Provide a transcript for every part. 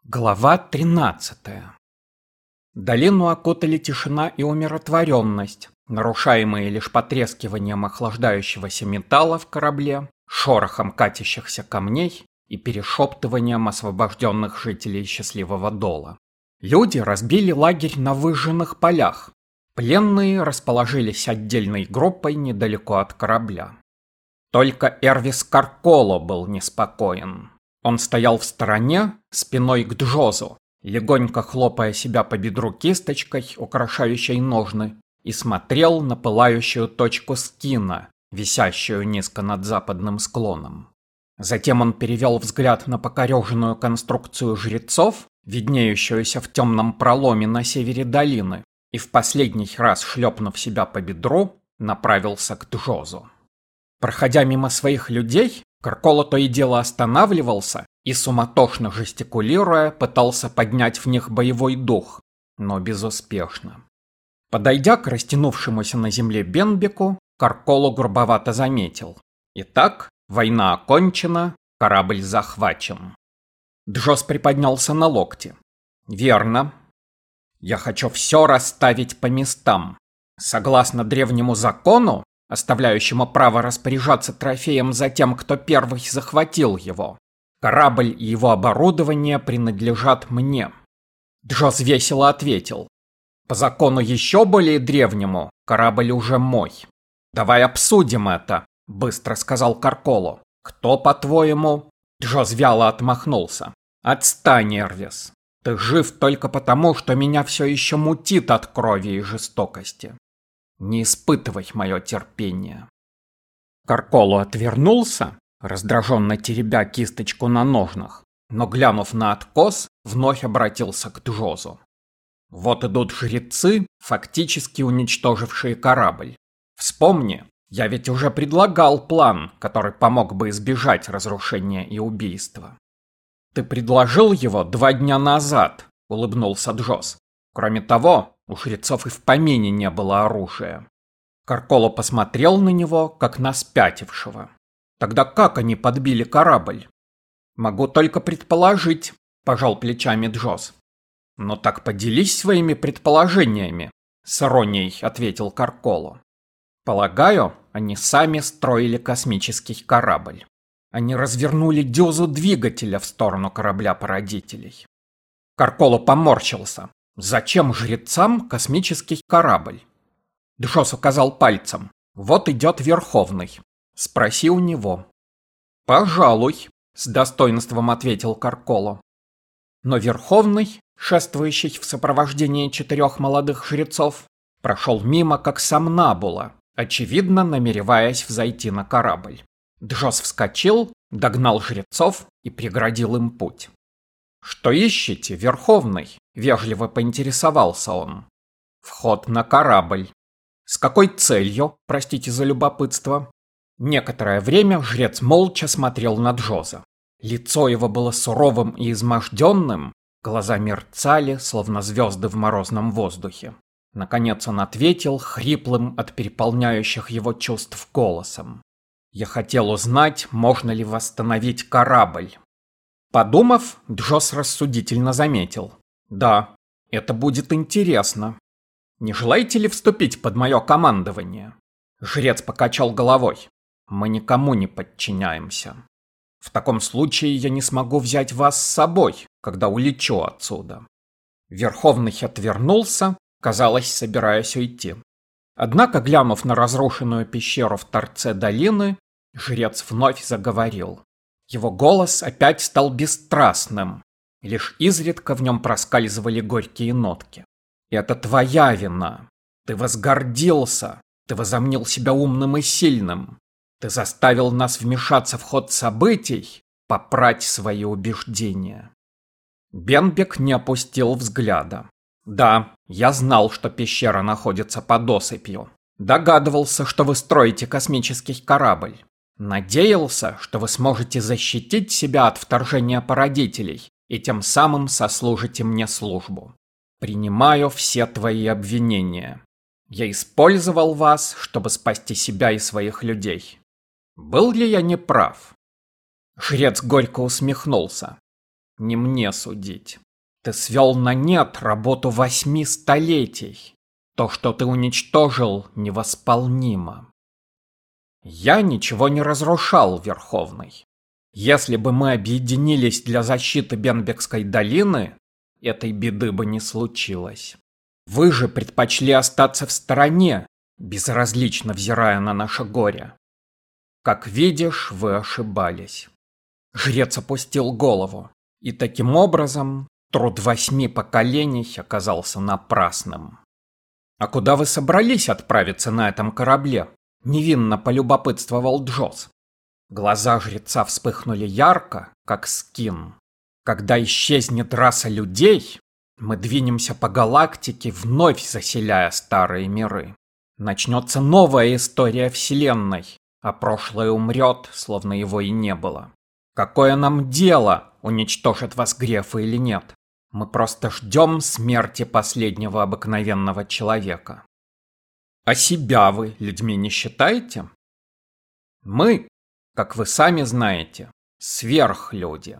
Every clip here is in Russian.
Глава 13. Долину окутали тишина и умиротворенность, нарушаемые лишь потрескиванием охлаждающегося металла в корабле, шорохом катящихся камней и перешептыванием освобожденных жителей счастливого дола. Люди разбили лагерь на выжженных полях. Пленные расположились отдельной группой недалеко от корабля. Только Эрвис Карколо был неспокоен. Он стоял в стороне, спиной к Джозу, легонько хлопая себя по бедру кисточкой, украшающей ножны, и смотрел на пылающую точку скина, висящую низко над западным склоном. Затем он перевел взгляд на покореженную конструкцию жрецов, виднеющуюся в темном проломе на севере долины, и в последний раз, шлепнув себя по бедру, направился к Джозу. Проходя мимо своих людей, Карколо то и дело останавливался и, суматошно жестикулируя, пытался поднять в них боевой дух, но безуспешно. Подойдя к растянувшемуся на земле Бенбеку, Карколо грубовато заметил: «Итак, война окончена, корабль захвачен». Джоз приподнялся на локте. «Верно. Я хочу все расставить по местам. Согласно древнему закону, оставляющему право распоряжаться трофеем за тем, кто первый захватил его, корабль и его оборудование принадлежат мне». Джоз весело ответил: «По закону еще более древнему, корабль уже мой». «Давай обсудим это», — быстро сказал Карколо. «Кто, по-твоему?» Джоз вяло отмахнулся. «Отстань, Эрвис. Ты жив только потому, что меня все еще мутит от крови и жестокости. Не испытывай мое терпение». Карколо отвернулся, раздраженно теребя кисточку на ножнах, но, глянув на откос, вновь обратился к Джозу. «Вот идут жрецы, фактически уничтожившие корабль. Вспомни, я ведь уже предлагал план, который помог бы избежать разрушения и убийства». «Ты предложил его 2 дня назад», — улыбнулся Джоз. «Кроме того, у жрецов и в помине не было оружия». Карколо посмотрел на него, как на спятившего. «Тогда как они подбили корабль?» «Могу только предположить», — пожал плечами Джоз. «Ну так поделись своими предположениями», — с иронией ответил Карколо. «Полагаю, они сами строили космический корабль. Они развернули дюзу двигателя в сторону корабля-породителей». Карколо поморщился. «Зачем жрецам космический корабль?» Джоз указал пальцем. «Вот идет Верховный. Спроси у него». «Пожалуй», — с достоинством ответил Карколо. Но Верховный, шествующий в сопровождении 4 молодых жрецов, прошел мимо как сомнамбула, очевидно намереваясь взойти на корабль. Джоз вскочил, догнал жрецов и преградил им путь. «Что ищете, Верховный?» — вежливо поинтересовался он. «Вход на корабль». «С какой целью, простите за любопытство?» Некоторое время жрец молча смотрел на Джоза. Лицо его было суровым и изможденным, глаза мерцали, словно звезды в морозном воздухе. Наконец он ответил хриплым от переполняющих его чувств голосом: «Я хотел узнать, можно ли восстановить корабль». Подумав, Джоз рассудительно заметил: «Да, это будет интересно. Не желаете ли вступить под мое командование?» Жрец покачал головой. «Мы никому не подчиняемся. В таком случае я не смогу взять вас с собой, когда улечу отсюда». Верховный отвернулся, казалось, собираясь уйти. Однако, глянув на разрушенную пещеру в торце долины, жрец вновь заговорил. Его голос опять стал бесстрастным, лишь изредка в нем проскальзывали горькие нотки. «Это твоя вина. Ты возгордился, ты возомнил себя умным и сильным. Ты заставил нас вмешаться в ход событий, попрать свои убеждения». Бенбек не опустил взгляда. «Да, я знал, что пещера находится под осыпью. Догадывался, что вы строите космический корабль. Надеялся, что вы сможете защитить себя от вторжения породителей и тем самым сослужите мне службу. Принимаю все твои обвинения. Я использовал вас, чтобы спасти себя и своих людей. Был ли я неправ?» Жрец горько усмехнулся. Не мне судить. Ты свел на нет работу 8 столетий. То, что ты уничтожил, невосполнимо. Я ничего не разрушал, Верховный. Если бы мы объединились для защиты Бенбекской долины, этой беды бы не случилось. Вы же предпочли остаться в стороне, безразлично взирая на наше горе. Как видишь, вы ошибались. Жрец опустил голову, и таким образом труд 8 поколений оказался напрасным. «А куда вы собрались отправиться на этом корабле?» — невинно полюбопытствовал Джоз. Глаза жреца вспыхнули ярко, как скин. «Когда исчезнет раса людей, мы двинемся по галактике, вновь заселяя старые миры. Начнется новая история Вселенной, а прошлое умрет, словно его и не было. Какое нам дело, уничтожат вас грефы или нет? Мы просто ждем смерти последнего обыкновенного человека. А себя вы людьми не считаете? Мы, как вы сами знаете, сверхлюди».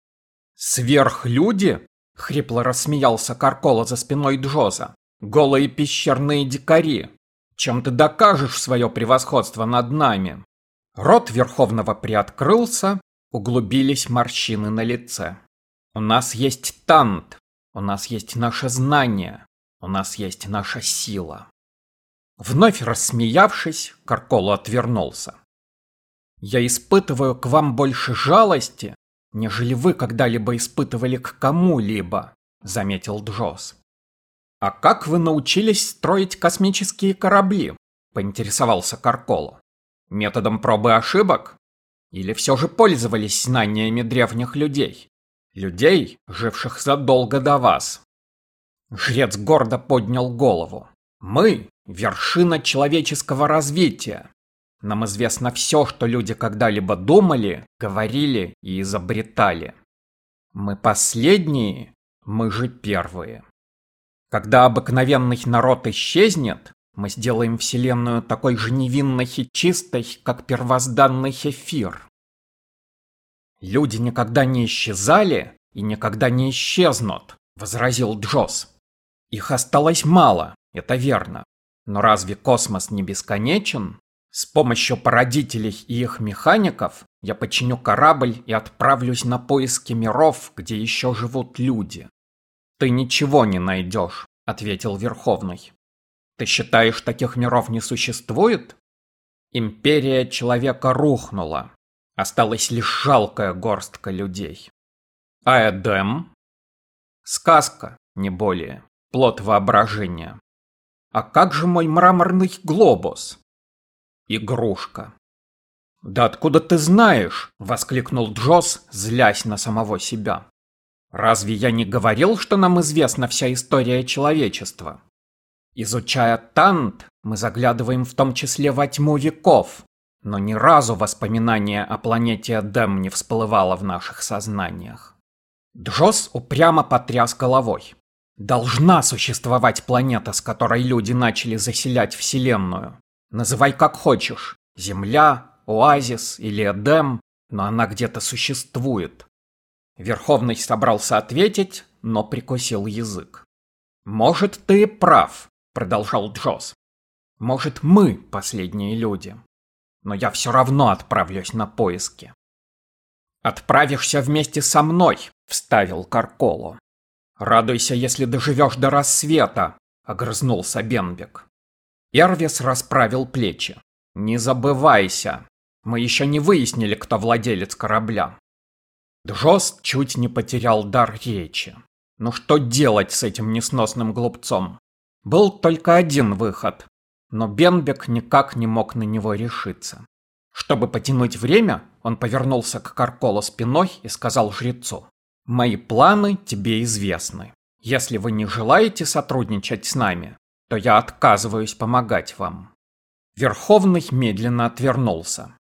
«Сверхлюди?» — хрипло рассмеялся Каркола за спиной Джоза. «Голые пещерные дикари. Чем ты докажешь свое превосходство над нами?» Рот Верховного приоткрылся, углубились морщины на лице. «У нас есть Тант, у нас есть наше знание, у нас есть наша сила». Вновь рассмеявшись, Каркола отвернулся. «Я испытываю к вам больше жалости, нежели вы когда-либо испытывали к кому-либо», — заметил Джоз. «А как вы научились строить космические корабли?» — поинтересовался Каркола. «Методом пробы и ошибок? Или все же пользовались знаниями древних людей? Людей, живших задолго до вас?» Жрец гордо поднял голову. «Мы — вершина человеческого развития. Нам известно все, что люди когда-либо думали, говорили и изобретали. Мы последние, мы же первые. Когда обыкновенный народ исчезнет, мы сделаем Вселенную такой же невинной и чистой, как первозданный эфир». «Люди никогда не исчезали и никогда не исчезнут», — возразил Джоз. «Их осталось мало, это верно. Но разве космос не бесконечен? С помощью породителей и их механиков я починю корабль и отправлюсь на поиски миров, где еще живут люди». «Ты ничего не найдешь», — ответил Верховный. «Ты считаешь, таких миров не существует? Империя человека рухнула. Осталась лишь жалкая горстка людей. А Эдем? Сказка, не более, плод воображения. А как же мой мраморный глобус? Игрушка». «Да откуда ты знаешь?» — воскликнул Джоз, злясь на самого себя. «Разве я не говорил, что нам известна вся история человечества? Изучая Тант, мы заглядываем в том числе во тьму веков, но ни разу воспоминание о планете Эдем не всплывало в наших сознаниях». Джоз упрямо потряс головой. «Должна существовать планета, с которой люди начали заселять Вселенную. Называй как хочешь. Земля, Оазис или Эдем, но она где-то существует». Верховный собрался ответить, но прикусил язык. «Может, ты и прав», — продолжал Джоз. «Может, мы последние люди. Но я все равно отправлюсь на поиски». «Отправишься вместе со мной», — вставил Карколо. «Радуйся, если доживешь до рассвета», — огрызнулся Бенбек. Эрвис расправил плечи. «Не забывайся. Мы еще не выяснили, кто владелец корабля». Джоз чуть не потерял дар речи. Ну что делать с этим несносным глупцом? Был только один выход, но Бенбек никак не мог на него решиться. Чтобы потянуть время, он повернулся к Карколо спиной и сказал жрецу: «Мои планы тебе известны. Если вы не желаете сотрудничать с нами, то я отказываюсь помогать вам». Верховный медленно отвернулся.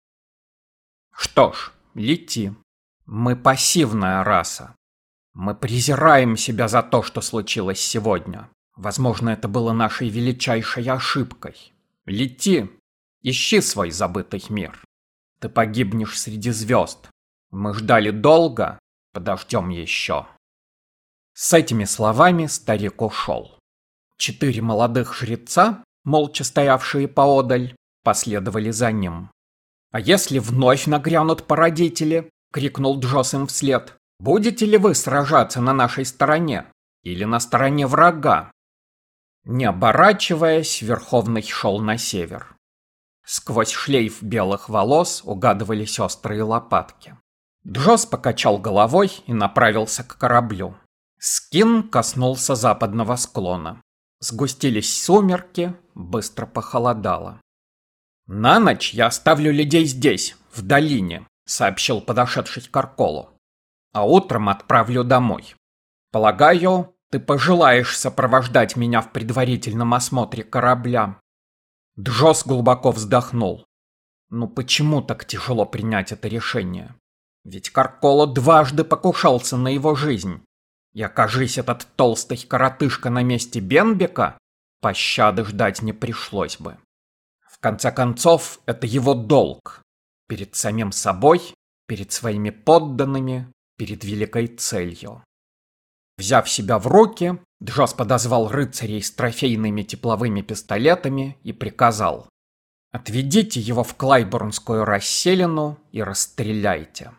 «Что ж, лети. Мы пассивная раса. Мы презираем себя за то, что случилось сегодня. Возможно, это было нашей величайшей ошибкой. Лети, ищи свой забытый мир. Ты погибнешь среди звезд. Мы ждали долго, подождем еще». С этими словами старик ушел. 4 молодых жреца, молча стоявшие поодаль, последовали за ним. «А если вновь нагрянут породители?» — крикнул Джосс им вслед. «Будете ли вы сражаться на нашей стороне? Или на стороне врага?» Не оборачиваясь, Верховный шел на север. Сквозь шлейф белых волос угадывались острые лопатки. Джосс покачал головой и направился к кораблю. Скин коснулся западного склона. Сгустились сумерки, быстро похолодало. «На ночь я оставлю людей здесь, в долине», — сообщил подошедший к Карколу. «А утром отправлю домой. Полагаю, ты пожелаешь сопровождать меня в предварительном осмотре корабля». Джосс глубоко вздохнул. Ну почему так тяжело принять это решение? Ведь Карколо дважды покушался на его жизнь. И окажись этот толстый коротышка на месте Бенбека, пощады ждать не пришлось бы. В конце концов, это его долг. Перед самим собой, перед своими подданными, перед великой целью. Взяв себя в руки, Джосс подозвал рыцарей с трофейными тепловыми пистолетами и приказал: «Отведите его в Клайборнскую расселину и расстреляйте».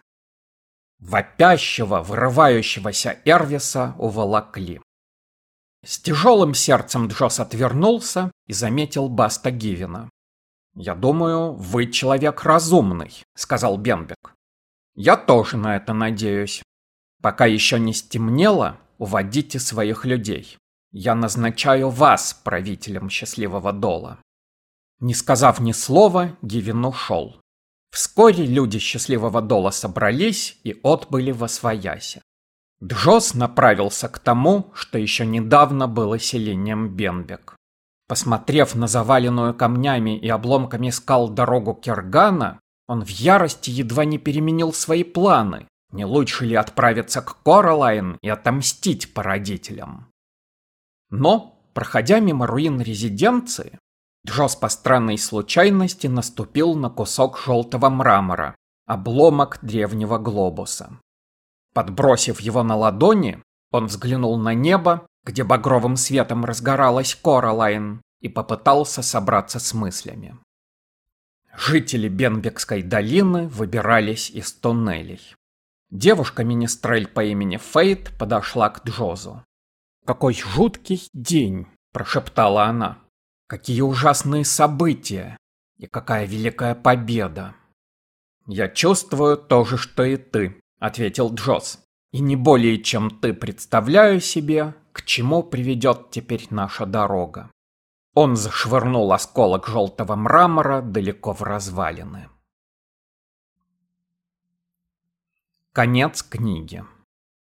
Вопящего, вырывающегося Эрвиса уволокли. С тяжелым сердцем Джосс отвернулся и заметил Баста Гивена. «Я думаю, вы человек разумный», — сказал Бенбек. «Я тоже на это надеюсь. Пока еще не стемнело, уводите своих людей. Я назначаю вас правителем Счастливого Дола». Не сказав ни слова, Гивен ушел. Вскоре люди Счастливого Дола собрались и отбыли восвояси. Джосс направился к тому, что еще недавно было селением Бенбек. Посмотрев на заваленную камнями и обломками скал дорогу Кергана, он в ярости едва не переменил свои планы. Не лучше ли отправиться к Коралайн и отомстить породителям? Но, проходя мимо руин резиденции, Джосс по странной случайности наступил на кусок желтого мрамора, обломок древнего глобуса. Подбросив его на ладони, он взглянул на небо, где багровым светом разгоралась Коралайн, и попытался собраться с мыслями. Жители Бенбекской долины выбирались из туннелей. Девушка-министрель по имени Фейт подошла к Джозу. «Какой жуткий день!» – прошептала она. «Какие ужасные события! И какая великая победа!» «Я чувствую то же, что и ты», — ответил Джосс. «И не более чем ты представляю себе, к чему приведет теперь наша дорога». Он зашвырнул осколок желтого мрамора далеко в развалины. Конец книги.